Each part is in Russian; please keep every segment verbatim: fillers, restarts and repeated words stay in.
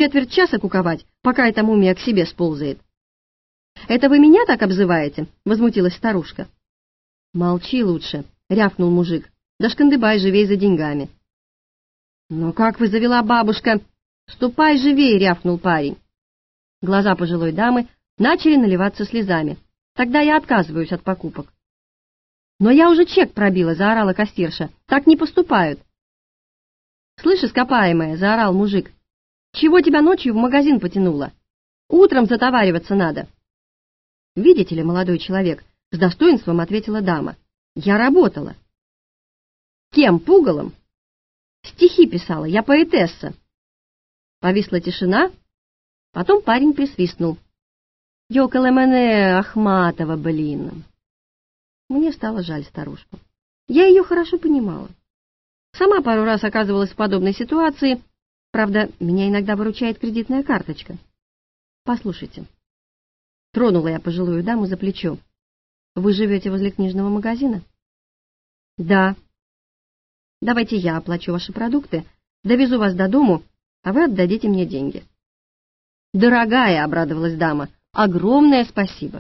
четверть часа куковать, пока эта мумия к себе сползает. «Это вы меня так обзываете?» — возмутилась старушка. «Молчи лучше», — рявкнул мужик. «Да шкандыбай живей за деньгами». «Ну как вы завела, бабушка?» «Ступай живей!» — рявкнул парень. Глаза пожилой дамы начали наливаться слезами. «Тогда я отказываюсь от покупок». «Но я уже чек пробила!» — заорала кассирша. «Так не поступают!» «Слышь, ископаемая!» — заорал мужик. «Чего тебя ночью в магазин потянуло? Утром затовариваться надо!» «Видите ли, молодой человек!» — с достоинством ответила дама. «Я работала». «Кем? Пугалом?» «Стихи писала, я поэтесса». Повисла тишина, потом парень присвистнул. «Ёкалэмэне, Ахматова, блин!» Мне стало жаль старушку. Я ее хорошо понимала. Сама пару раз оказывалась в подобной ситуации, правда, меня иногда выручает кредитная карточка. «Послушайте». Тронула я пожилую даму за плечо. «Вы живете возле книжного магазина?» «Да». «Давайте я оплачу ваши продукты, довезу вас до дому, а вы отдадите мне деньги». «Дорогая», — обрадовалась дама, — «огромное спасибо».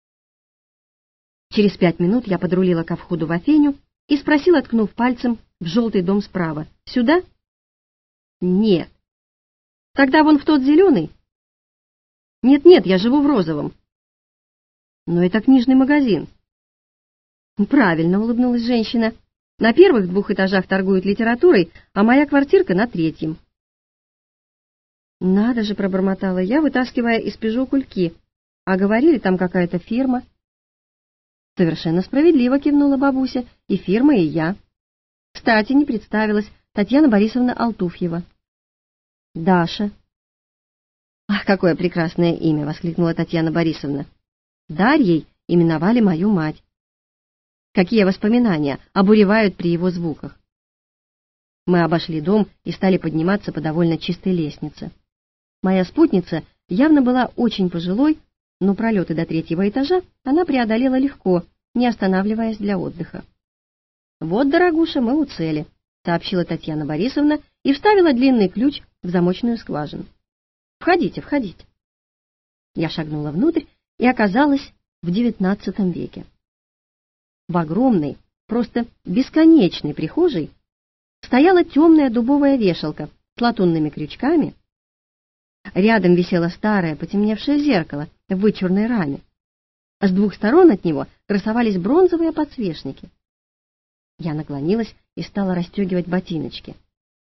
Через пять минут я подрулила ко входу в Афеню и спросила, ткнув пальцем в желтый дом справа: «Сюда?» «Нет». «Тогда вон в тот зеленый?» «Нет-нет, я живу в розовом». «Но это книжный магазин». «Правильно», — улыбнулась женщина. «На первых двух этажах торгуют литературой, а моя квартирка на третьем». «Надо же», — пробормотала я, вытаскивая из «Пежо» кульки. «А говорили, там какая-то фирма». «Совершенно справедливо», — кивнула бабуся. «И фирма, и я». «Кстати, не представилась. Татьяна Борисовна Алтуфьева». «Даша». «Ах, какое прекрасное имя!» — воскликнула Татьяна Борисовна. «Дарьей именовали мою мать». Какие воспоминания обуревают при его звуках. Мы обошли дом и стали подниматься по довольно чистой лестнице. Моя спутница явно была очень пожилой, но пролеты до третьего этажа она преодолела легко, не останавливаясь для отдыха. «Вот, дорогуша, мы у цели», — сообщила Татьяна Борисовна и вставила длинный ключ в замочную скважину. «Входите, входите». Я шагнула внутрь и оказалась в девятнадцатом веке. В огромной, просто бесконечной прихожей стояла темная дубовая вешалка с латунными крючками. Рядом висело старое потемневшее зеркало в вычурной раме. С двух сторон от него красовались бронзовые подсвечники. Я наклонилась и стала расстегивать ботиночки.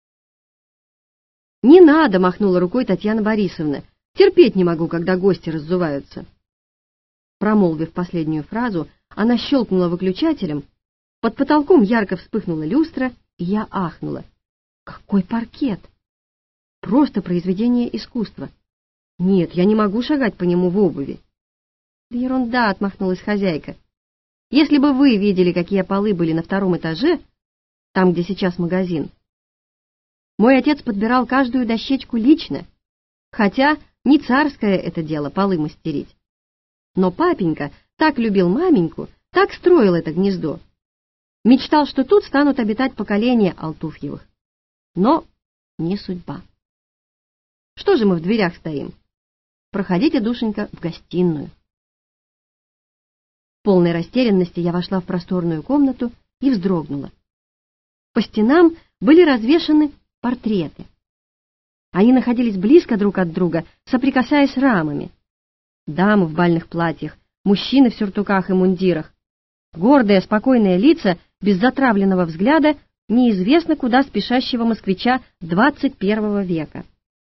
«Не надо!» — махнула рукой Татьяна Борисовна. «Терпеть не могу, когда гости раззуваются». Промолвив последнюю фразу, она щелкнула выключателем, под потолком ярко вспыхнула люстра, и я ахнула. Какой паркет! Просто произведение искусства. Нет, я не могу шагать по нему в обуви. Да ерунда, отмахнулась хозяйка. Если бы вы видели, какие полы были на втором этаже, там, где сейчас магазин. Мой отец подбирал каждую дощечку лично, хотя не царское это дело полы мастерить. Но папенька так любил маменьку, так строил это гнездо. Мечтал, что тут станут обитать поколения Алтуфьевых. Но не судьба. Что же мы в дверях стоим? Проходите, душенька, в гостиную. В полной растерянности я вошла в просторную комнату и вздрогнула. По стенам были развешаны портреты. Они находились близко друг от друга, соприкасаясь рамами. Дамы в бальных платьях, мужчины в сюртуках и мундирах. Гордые, спокойные лица, без затравленного взгляда, неизвестно куда спешащего москвича двадцать первого века.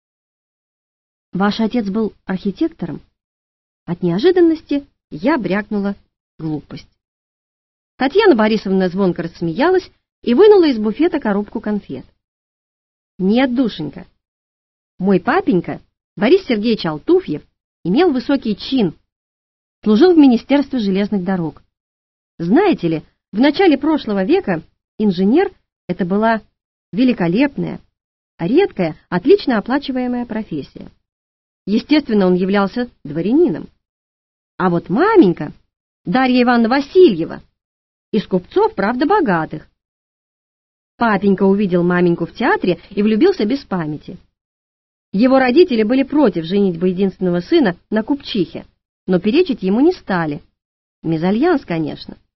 Ваш отец был архитектором? От неожиданности я брякнула глупость. Татьяна Борисовна звонко рассмеялась и вынула из буфета коробку конфет. Нет, душенька. Мой папенька, Борис Сергеевич Алтуфьев, имел высокий чин, служил в Министерстве железных дорог. Знаете ли, в начале прошлого века инженер — это была великолепная, редкая, отлично оплачиваемая профессия. Естественно, он являлся дворянином. А вот маменька, Дарья Ивановна Васильева, из купцов, правда, богатых. Папенька увидел маменьку в театре и влюбился без памяти. Его родители были против женитьбы единственного сына на купчихе, но перечить ему не стали. Мезальянс, конечно.